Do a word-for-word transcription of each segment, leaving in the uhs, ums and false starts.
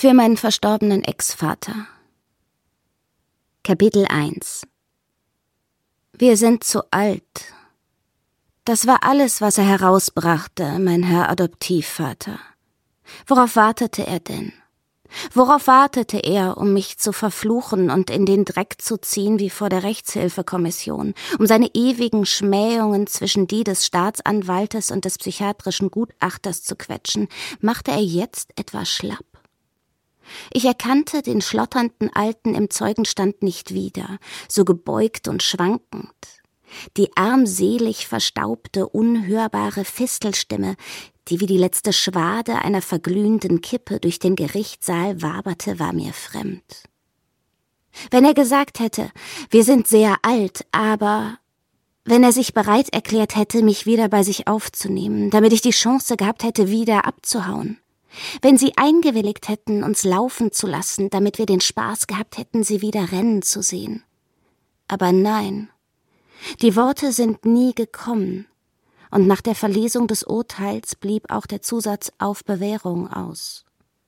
Für meinen verstorbenen Ex-Vater. Kapitel eins. Wir sind zu alt. Das war alles, was er herausbrachte, mein Herr Adoptivvater. Worauf wartete er denn? Worauf wartete er, um mich zu verfluchen und in den Dreck zu ziehen wie vor der Rechtshilfekommission, um seine ewigen Schmähungen zwischen die des Staatsanwaltes und des psychiatrischen Gutachters zu quetschen? Machte er jetzt etwa schlapp? Ich erkannte den schlotternden Alten im Zeugenstand nicht wieder, so gebeugt und schwankend. Die armselig verstaubte, unhörbare Fistelstimme, die wie die letzte Schwade einer verglühenden Kippe durch den Gerichtssaal waberte, war mir fremd. Wenn er gesagt hätte, wir sind sehr alt, aber... Wenn er sich bereit erklärt hätte, mich wieder bei sich aufzunehmen, damit ich die Chance gehabt hätte, wieder abzuhauen. Wenn sie eingewilligt hätten, uns laufen zu lassen, damit wir den Spaß gehabt hätten, sie wieder rennen zu sehen. Aber nein, die Worte sind nie gekommen, und nach der Verlesung des Urteils blieb auch der Zusatz auf Bewährung aus.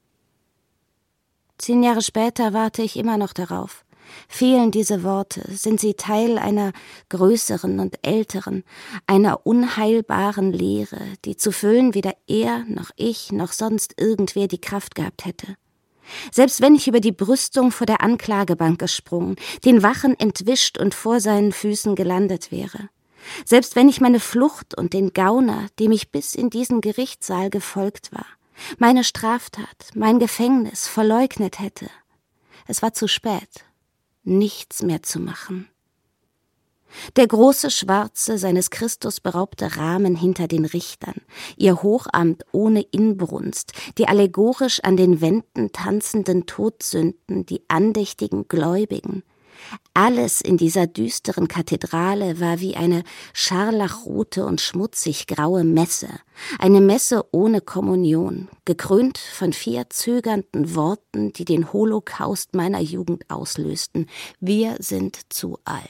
Zehn Jahre später warte ich immer noch darauf. Fehlen diese Worte, sind sie Teil einer größeren und älteren, einer unheilbaren Lehre, die zu füllen weder er noch ich noch sonst irgendwer die Kraft gehabt hätte. Selbst wenn ich über die Brüstung vor der Anklagebank gesprungen, den Wachen entwischt und vor seinen Füßen gelandet wäre. Selbst wenn ich meine Flucht und den Gauner, dem ich bis in diesen Gerichtssaal gefolgt war, meine Straftat, mein Gefängnis verleugnet hätte. Es war zu spät. Nichts mehr zu machen. Der große schwarze, seines Christus beraubte Rahmen hinter den Richtern, ihr Hochamt ohne Inbrunst, die allegorisch an den Wänden tanzenden Todsünden, die andächtigen Gläubigen. Alles in dieser düsteren Kathedrale war wie eine scharlachrote und schmutzig graue Messe, eine Messe ohne Kommunion, gekrönt von vier zögernden Worten, die den Holocaust meiner Jugend auslösten: Wir sind zu alt.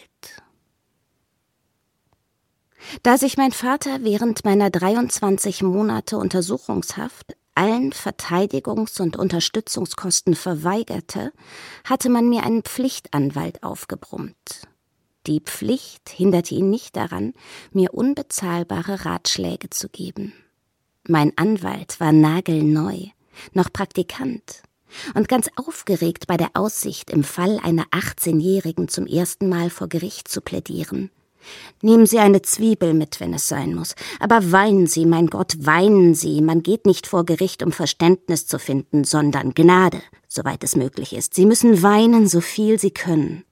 Da sich mein Vater während meiner dreiundzwanzig Monate Untersuchungshaft allen Verteidigungs- und Unterstützungskosten verweigerte, hatte man mir einen Pflichtanwalt aufgebrummt. Die Pflicht hinderte ihn nicht daran, mir unbezahlbare Ratschläge zu geben. Mein Anwalt war nagelneu, noch Praktikant, und ganz aufgeregt bei der Aussicht, im Fall einer achtzehnjährigen zum ersten Mal vor Gericht zu plädieren. Nehmen Sie eine Zwiebel mit, wenn es sein muss. Aber weinen Sie, mein Gott, weinen Sie. Man geht nicht vor Gericht, um Verständnis zu finden, sondern Gnade, soweit es möglich ist. Sie müssen weinen, so viel Sie können.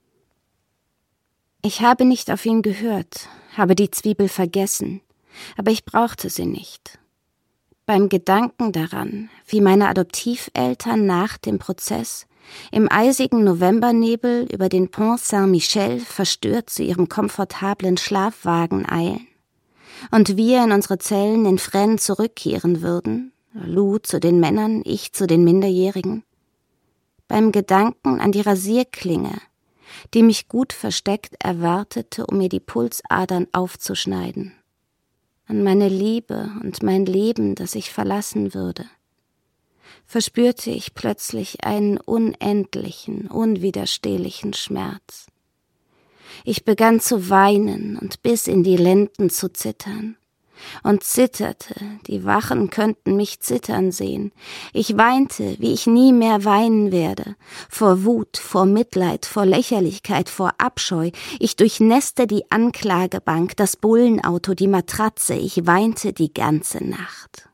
Ich habe nicht auf ihn gehört, habe die Zwiebel vergessen, aber ich brauchte sie nicht. Beim Gedanken daran, wie meine Adoptiveltern nach dem Prozess im eisigen Novembernebel über den Pont Saint-Michel verstört zu ihrem komfortablen Schlafwagen eilen und wir in unsere Zellen in Fresnes zurückkehren würden, Lou zu den Männern, ich zu den Minderjährigen. Beim Gedanken an die Rasierklinge, die mich gut versteckt erwartete, um mir die Pulsadern aufzuschneiden, an meine Liebe und mein Leben, das ich verlassen würde, verspürte ich plötzlich einen unendlichen, unwiderstehlichen Schmerz. Ich begann zu weinen und bis in die Lenden zu zittern. Und zitterte, die Wachen könnten mich zittern sehen. Ich weinte, wie ich nie mehr weinen werde, vor Wut, vor Mitleid, vor Lächerlichkeit, vor Abscheu. Ich durchnässte die Anklagebank, das Bullenauto, die Matratze. Ich weinte die ganze Nacht.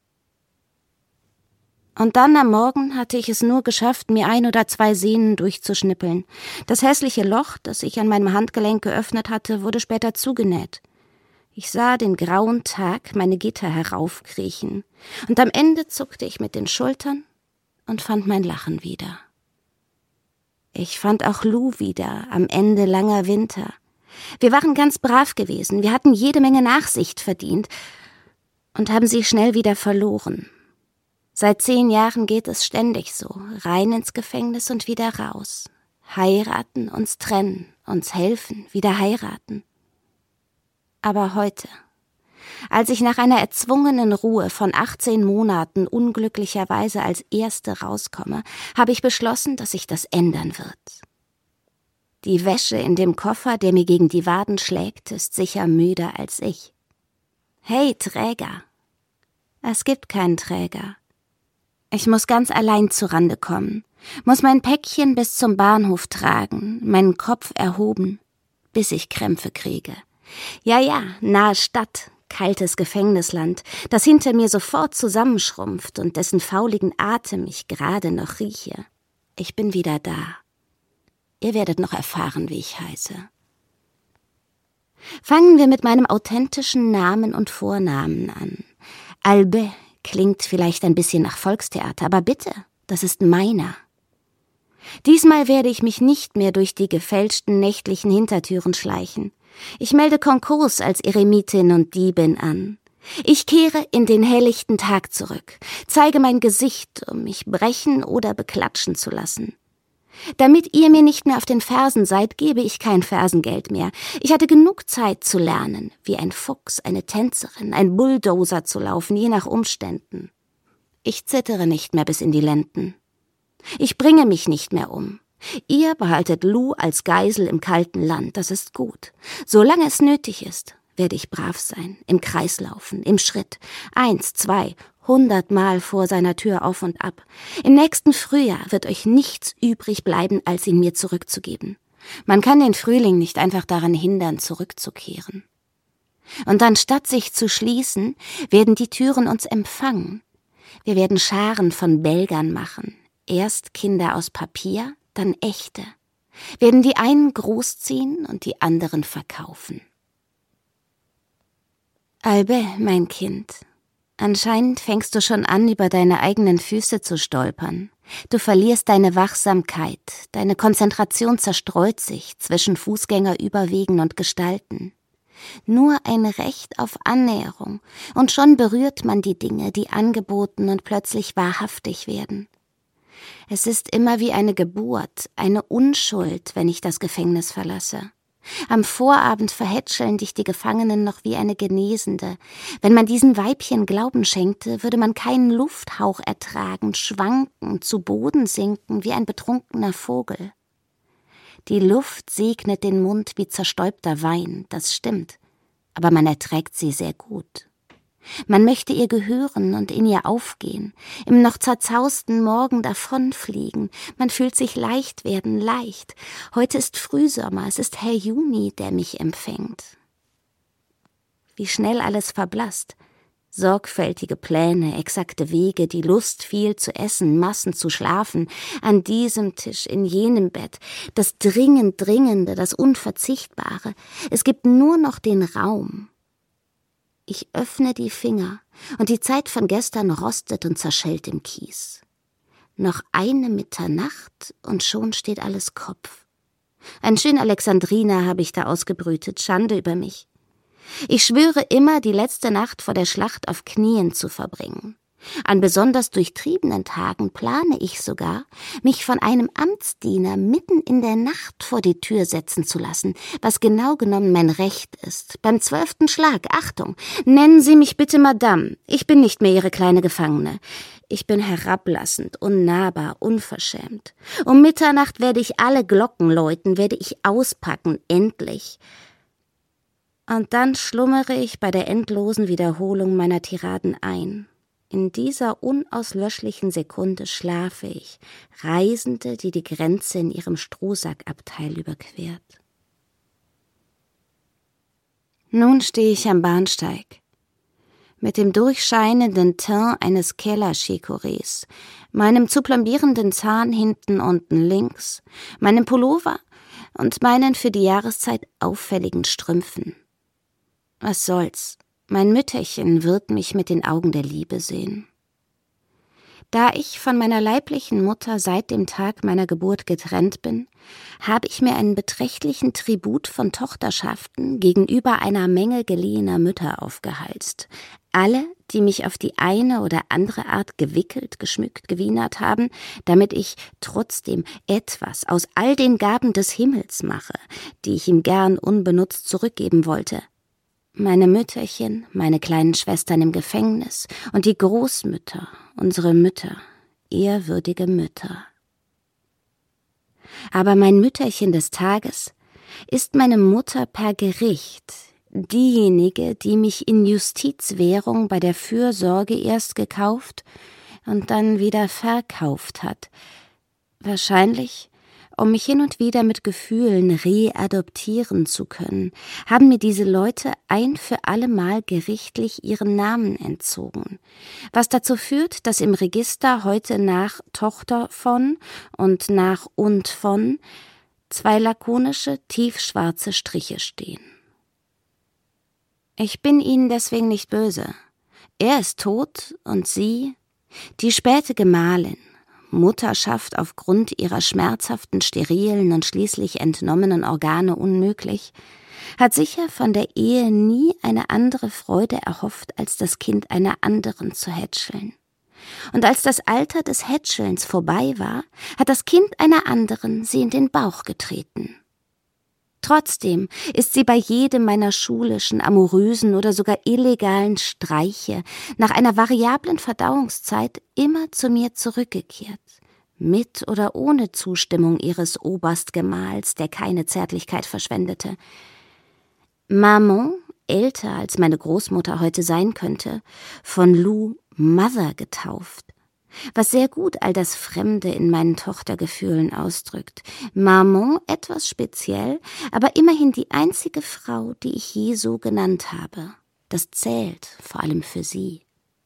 Und dann am Morgen hatte ich es nur geschafft, mir ein oder zwei Sehnen durchzuschnippeln. Das hässliche Loch, das ich an meinem Handgelenk geöffnet hatte, wurde später zugenäht. Ich sah den grauen Tag meine Gitter heraufkriechen, und am Ende zuckte ich mit den Schultern und fand mein Lachen wieder. Ich fand auch Lou wieder am Ende langer Winter. Wir waren ganz brav gewesen, wir hatten jede Menge Nachsicht verdient und haben sie schnell wieder verloren. Seit zehn Jahren geht es ständig so, rein ins Gefängnis und wieder raus. Heiraten, uns trennen, uns helfen, wieder heiraten. Aber heute, Als ich nach einer erzwungenen Ruhe von achtzehn Monaten unglücklicherweise als Erste rauskomme, habe ich beschlossen, dass sich das ändern wird. Die Wäsche in dem Koffer, der mir gegen die Waden schlägt, ist sicher müder als ich. Hey, Träger! Es gibt keinen Träger. Ich muss ganz allein zurande kommen, muss mein Päckchen bis zum Bahnhof tragen, meinen Kopf erhoben, bis ich Krämpfe kriege. Ja, ja, nahe Stadt, kaltes Gefängnisland, das hinter mir sofort zusammenschrumpft und dessen fauligen Atem ich gerade noch rieche. Ich bin wieder da. Ihr werdet noch erfahren, wie ich heiße. Fangen wir mit meinem authentischen Namen und Vornamen an. Albert klingt vielleicht ein bisschen nach Volkstheater, aber bitte, das ist meiner. Diesmal werde ich mich nicht mehr durch die gefälschten nächtlichen Hintertüren schleichen. Ich melde Konkurs als Eremitin und Diebin an. Ich kehre in den helllichten Tag zurück, zeige mein Gesicht, um mich brechen oder beklatschen zu lassen. Damit ihr mir nicht mehr auf den Fersen seid, gebe ich kein Fersengeld mehr. Ich hatte genug Zeit zu lernen, wie ein Fuchs, eine Tänzerin, ein Bulldozer zu laufen, je nach Umständen. Ich zittere nicht mehr bis in die Lenden. Ich bringe mich nicht mehr um. Ihr behaltet Lou als Geisel im kalten Land, das ist gut. Solange es nötig ist, werde ich brav sein, im Kreis laufen, im Schritt, eins, zwei, hundertmal vor seiner Tür auf und ab. Im nächsten Frühjahr wird euch nichts übrig bleiben, als ihn mir zurückzugeben. Man kann den Frühling nicht einfach daran hindern, zurückzukehren. Und anstatt sich zu schließen, werden die Türen uns empfangen. Wir werden Scharen von Belgern machen. Erst Kinder aus Papier, dann echte. Werden die einen großziehen und die anderen verkaufen. Albert, mein Kind, anscheinend fängst du schon an, über deine eigenen Füße zu stolpern. Du verlierst deine Wachsamkeit, deine Konzentration zerstreut sich zwischen Fußgängerüberwegen und Gestalten. Nur ein Recht auf Annäherung, und schon berührt man die Dinge, die angeboten und plötzlich wahrhaftig werden. Es ist immer wie eine Geburt, eine Unschuld, wenn ich das Gefängnis verlasse. Am Vorabend verhätscheln dich die Gefangenen noch wie eine Genesende. Wenn man diesen Weibchen Glauben schenkte, würde man keinen Lufthauch ertragen, schwanken, zu Boden sinken wie ein betrunkener Vogel. Die Luft segnet den Mund wie zerstäubter Wein, das stimmt, aber man erträgt sie sehr gut. Man möchte ihr gehören und in ihr aufgehen, im noch zerzausten Morgen davonfliegen. Man fühlt sich leicht werden, leicht. Heute ist Frühsommer, es ist Herr Juni, der mich empfängt. Wie schnell alles verblasst. Sorgfältige Pläne, exakte Wege, die Lust, viel zu essen, Massen zu schlafen, an diesem Tisch, in jenem Bett, das dringend Dringende, das Unverzichtbare. Es gibt nur noch den Raum. Ich öffne die Finger, und die Zeit von gestern rostet und zerschellt im Kies. Noch eine Mitternacht, und schon steht alles Kopf. Ein schön Alexandriner habe ich da ausgebrütet, Schande über mich. Ich schwöre immer, die letzte Nacht vor der Schlacht auf Knien zu verbringen. An besonders durchtriebenen Tagen plane ich sogar, mich von einem Amtsdiener mitten in der Nacht vor die Tür setzen zu lassen, was genau genommen mein Recht ist. Beim zwölften Schlag, Achtung, nennen Sie mich bitte Madame, ich bin nicht mehr Ihre kleine Gefangene. Ich bin herablassend, unnahbar, unverschämt. Um Mitternacht werde ich alle Glocken läuten, werde ich auspacken, endlich. Und dann schlummere ich bei der endlosen Wiederholung meiner Tiraden ein. In dieser unauslöschlichen Sekunde schlafe ich, Reisende, die die Grenze in ihrem Strohsackabteil überquert. Nun stehe ich am Bahnsteig. Mit dem durchscheinenden Teint eines Keller-Chicorées, meinem zu plombierenden Zahn hinten unten links, meinem Pullover und meinen für die Jahreszeit auffälligen Strümpfen. Was soll's? Mein Mütterchen wird mich mit den Augen der Liebe sehen. Da ich von meiner leiblichen Mutter seit dem Tag meiner Geburt getrennt bin, habe ich mir einen beträchtlichen Tribut von Tochterschaften gegenüber einer Menge geliehener Mütter aufgehalst. Alle, die mich auf die eine oder andere Art gewickelt, geschmückt, gewienert haben, damit ich trotzdem etwas aus all den Gaben des Himmels mache, die ich ihm gern unbenutzt zurückgeben wollte. Meine Mütterchen, meine kleinen Schwestern im Gefängnis und die Großmütter, unsere Mütter, ehrwürdige Mütter. Aber mein Mütterchen des Tages ist meine Mutter per Gericht, diejenige, die mich in Justizwährung bei der Fürsorge erst gekauft und dann wieder verkauft hat. Wahrscheinlich, um mich hin und wieder mit Gefühlen readoptieren zu können, haben mir diese Leute ein für allemal gerichtlich ihren Namen entzogen, was dazu führt, dass im Register heute nach Tochter von und nach und von zwei lakonische, tiefschwarze Striche stehen. Ich bin ihnen deswegen nicht böse. Er ist tot und sie, die späte Gemahlin, Mutterschaft aufgrund ihrer schmerzhaften, sterilen und schließlich entnommenen Organe unmöglich, hat sicher von der Ehe nie eine andere Freude erhofft, als das Kind einer anderen zu hätscheln. Und als das Alter des Hätschelns vorbei war, hat das Kind einer anderen sie in den Bauch getreten. Trotzdem ist sie bei jedem meiner schulischen, amorösen oder sogar illegalen Streiche nach einer variablen Verdauungszeit immer zu mir zurückgekehrt, mit oder ohne Zustimmung ihres Oberstgemahls, der keine Zärtlichkeit verschwendete. Maman, älter als meine Großmutter heute sein könnte, von Lou Mother getauft, was sehr gut all das Fremde in meinen Tochtergefühlen ausdrückt. Maman etwas speziell, aber immerhin die einzige Frau, die ich je so genannt habe. Das zählt, vor allem für sie.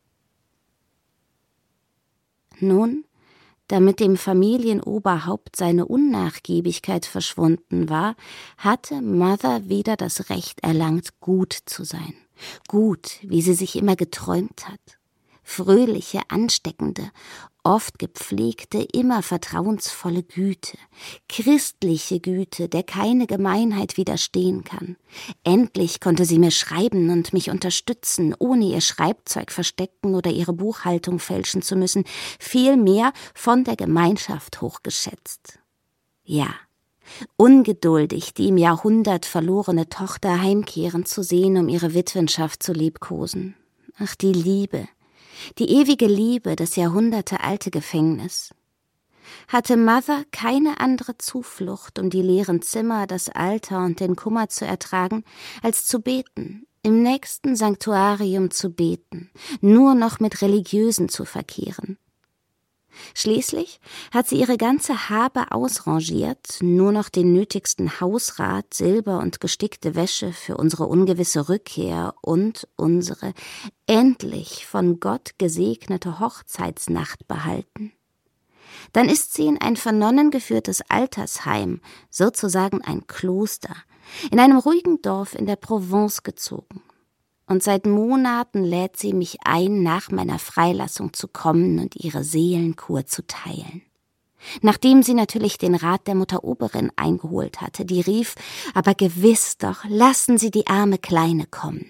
Nun, damit dem Familienoberhaupt seine Unnachgiebigkeit verschwunden war, hatte Mother wieder das Recht erlangt, gut zu sein. Gut, wie sie sich immer geträumt hat. Fröhliche, ansteckende, oft gepflegte, immer vertrauensvolle Güte, christliche Güte, der keine Gemeinheit widerstehen kann. Endlich konnte sie mir schreiben und mich unterstützen, ohne ihr Schreibzeug verstecken oder ihre Buchhaltung fälschen zu müssen, vielmehr von der Gemeinschaft hochgeschätzt. Ja, ungeduldig, die im Jahrhundert verlorene Tochter heimkehren zu sehen, um ihre Witwenschaft zu liebkosen. Ach, die Liebe! Die ewige Liebe, das jahrhundertealte Gefängnis. Hatte Mother keine andere Zuflucht, um die leeren Zimmer, das Alter und den Kummer zu ertragen, als zu beten, im nächsten Sanktuarium zu beten, nur noch mit Religiösen zu verkehren. Schließlich hat sie ihre ganze Habe ausrangiert, nur noch den nötigsten Hausrat, Silber und gestickte Wäsche für unsere ungewisse Rückkehr und unsere endlich von Gott gesegnete Hochzeitsnacht behalten. Dann ist sie in ein von Nonnen geführtes Altersheim, sozusagen ein Kloster, in einem ruhigen Dorf in der Provence gezogen. Und seit Monaten lädt sie mich ein, nach meiner Freilassung zu kommen und ihre Seelenkur zu teilen. Nachdem sie natürlich den Rat der Mutter Oberin eingeholt hatte, die rief, aber gewiss doch, lassen Sie die arme Kleine kommen.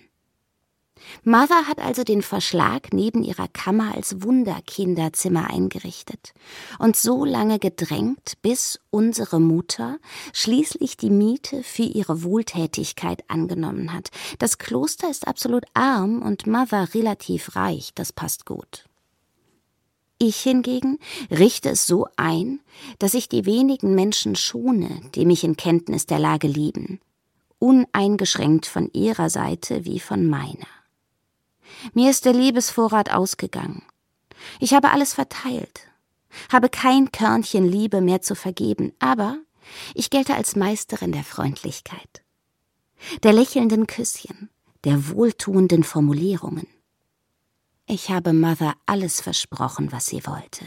Mother hat also den Verschlag neben ihrer Kammer als Wunderkinderzimmer eingerichtet und so lange gedrängt, bis unsere Mutter schließlich die Miete für ihre Wohltätigkeit angenommen hat. Das Kloster ist absolut arm und Mother relativ reich, das passt gut. Ich hingegen richte es so ein, dass ich die wenigen Menschen schone, die mich in Kenntnis der Lage lieben, uneingeschränkt von ihrer Seite wie von meiner. Mir ist der Liebesvorrat ausgegangen. Ich habe alles verteilt, habe kein Körnchen Liebe mehr zu vergeben, aber ich gelte als Meisterin der Freundlichkeit, der lächelnden Küsschen, der wohltuenden Formulierungen. Ich habe Mother alles versprochen, was sie wollte.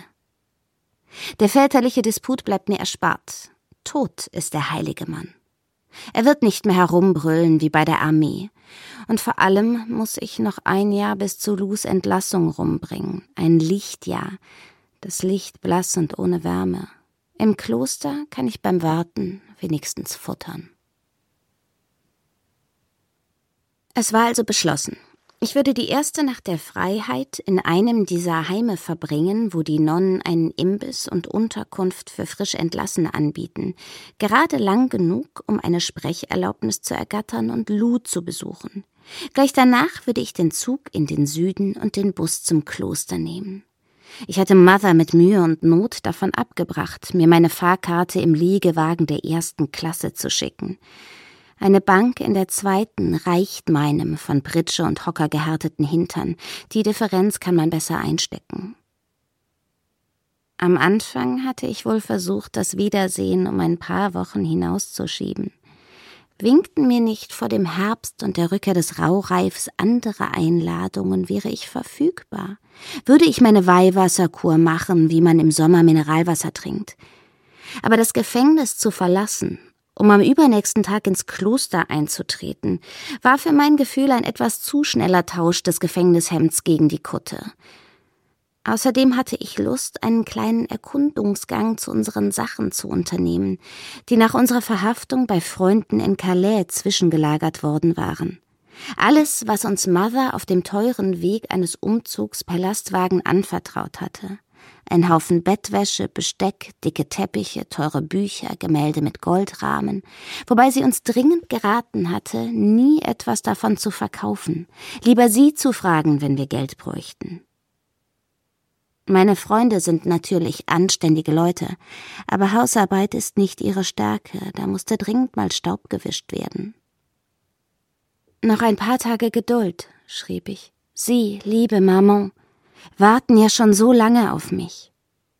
Der väterliche Disput bleibt mir erspart. Tot ist der heilige Mann. Er wird nicht mehr herumbrüllen wie bei der Armee. Und vor allem muss ich noch ein Jahr bis zu Lous Entlassung rumbringen. Ein Lichtjahr. Das Licht blass und ohne Wärme. Im Kloster kann ich beim Warten wenigstens futtern. Es war also beschlossen. Ich würde die erste Nacht der Freiheit in einem dieser Heime verbringen, wo die Nonnen einen Imbiss und Unterkunft für frisch Entlassene anbieten, gerade lang genug, um eine Sprecherlaubnis zu ergattern und Lou zu besuchen. Gleich danach würde ich den Zug in den Süden und den Bus zum Kloster nehmen. Ich hatte Mother mit Mühe und Not davon abgebracht, mir meine Fahrkarte im Liegewagen der ersten Klasse zu schicken. Eine Bank in der zweiten reicht meinem von Pritsche und Hocker gehärteten Hintern. Die Differenz kann man besser einstecken. Am Anfang hatte ich wohl versucht, das Wiedersehen um ein paar Wochen hinauszuschieben. Winkten mir nicht vor dem Herbst und der Rückkehr des Raureifs andere Einladungen, wäre ich verfügbar. Würde ich meine Weihwasserkur machen, wie man im Sommer Mineralwasser trinkt. Aber das Gefängnis zu verlassen, um am übernächsten Tag ins Kloster einzutreten, war für mein Gefühl ein etwas zu schneller Tausch des Gefängnishemds gegen die Kutte. Außerdem hatte ich Lust, einen kleinen Erkundungsgang zu unseren Sachen zu unternehmen, die nach unserer Verhaftung bei Freunden in Calais zwischengelagert worden waren. Alles, was uns Mother auf dem teuren Weg eines Umzugs per Lastwagen anvertraut hatte. Ein Haufen Bettwäsche, Besteck, dicke Teppiche, teure Bücher, Gemälde mit Goldrahmen, wobei sie uns dringend geraten hatte, nie etwas davon zu verkaufen, lieber sie zu fragen, wenn wir Geld bräuchten. Meine Freunde sind natürlich anständige Leute, aber Hausarbeit ist nicht ihre Stärke, da musste dringend mal Staub gewischt werden. »Noch ein paar Tage Geduld«, schrieb ich. »Sie, liebe Maman, warten ja schon so lange auf mich.«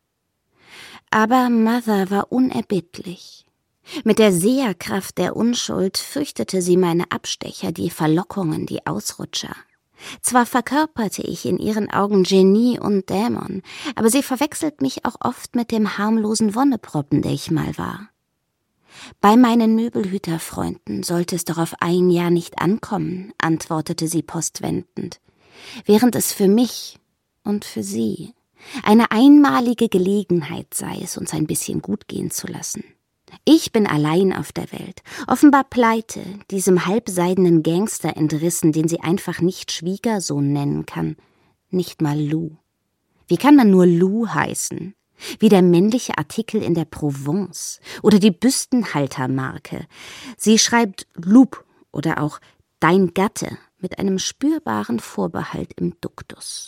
Aber Mother war unerbittlich. Mit der Seherkraft der Unschuld fürchtete sie meine Abstecher, die Verlockungen, die Ausrutscher. Zwar verkörperte ich in ihren Augen Genie und Dämon, aber sie verwechselt mich auch oft mit dem harmlosen Wonneproppen, der ich mal war. »Bei meinen Möbelhüterfreunden sollte es doch auf ein Jahr nicht ankommen«, antwortete sie postwendend, während es für mich und für sie eine einmalige Gelegenheit sei, es uns ein bisschen gut gehen zu lassen. Ich bin allein auf der Welt, offenbar pleite, diesem halbseidenen Gangster entrissen, den sie einfach nicht Schwiegersohn nennen kann, nicht mal Lou. Wie kann man nur Lou heißen? Wie der männliche Artikel in der Provence oder die Büstenhaltermarke. Sie schreibt Loup oder auch Dein Gatte mit einem spürbaren Vorbehalt im Duktus.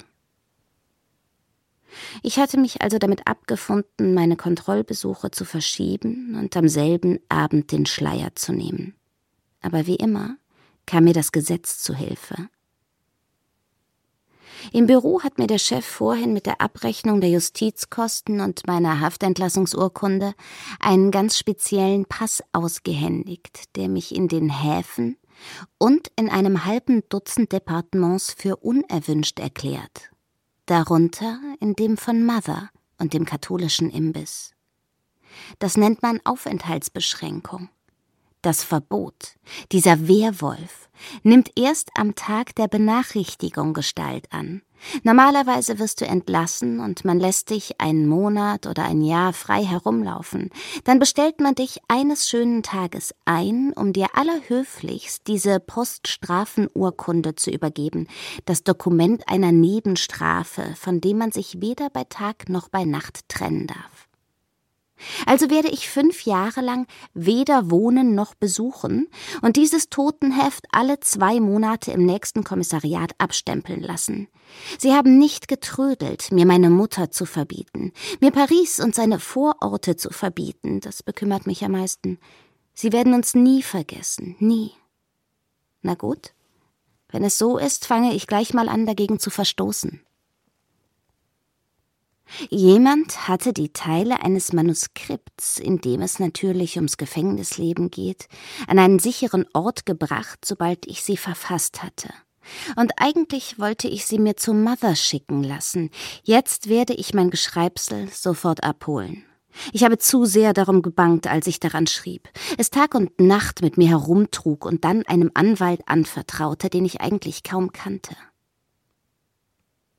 Ich hatte mich also damit abgefunden, meine Kontrollbesuche zu verschieben und am selben Abend den Schleier zu nehmen. Aber wie immer kam mir das Gesetz zu Hilfe. Im Büro hat mir der Chef vorhin mit der Abrechnung der Justizkosten und meiner Haftentlassungsurkunde einen ganz speziellen Pass ausgehändigt, der mich in den Häfen und in einem halben Dutzend Departements für unerwünscht erklärt. Darunter in dem von Mother und dem katholischen Imbiss. Das nennt man Aufenthaltsbeschränkung. Das Verbot, dieser Wehrwolf, nimmt erst am Tag der Benachrichtigung Gestalt an. Normalerweise wirst du entlassen und man lässt dich einen Monat oder ein Jahr frei herumlaufen. Dann bestellt man dich eines schönen Tages ein, um dir allerhöflichst diese Poststrafenurkunde zu übergeben, das Dokument einer Nebenstrafe, von dem man sich weder bei Tag noch bei Nacht trennen darf. Also werde ich fünf Jahre lang weder wohnen noch besuchen und dieses Totenheft alle zwei Monate im nächsten Kommissariat abstempeln lassen. Sie haben nicht getrödelt, mir meine Mutter zu verbieten, mir Paris und seine Vororte zu verbieten, das bekümmert mich am meisten. Sie werden uns nie vergessen, nie. Na gut, wenn es so ist, fange ich gleich mal an, dagegen zu verstoßen. Jemand hatte die Teile eines Manuskripts, in dem es natürlich ums Gefängnisleben geht, an einen sicheren Ort gebracht, sobald ich sie verfasst hatte. Und eigentlich wollte ich sie mir zu Mother schicken lassen. Jetzt werde ich mein Geschreibsel sofort abholen. Ich habe zu sehr darum gebangt, als ich daran schrieb, es Tag und Nacht mit mir herumtrug und dann einem Anwalt anvertraute, den ich eigentlich kaum kannte.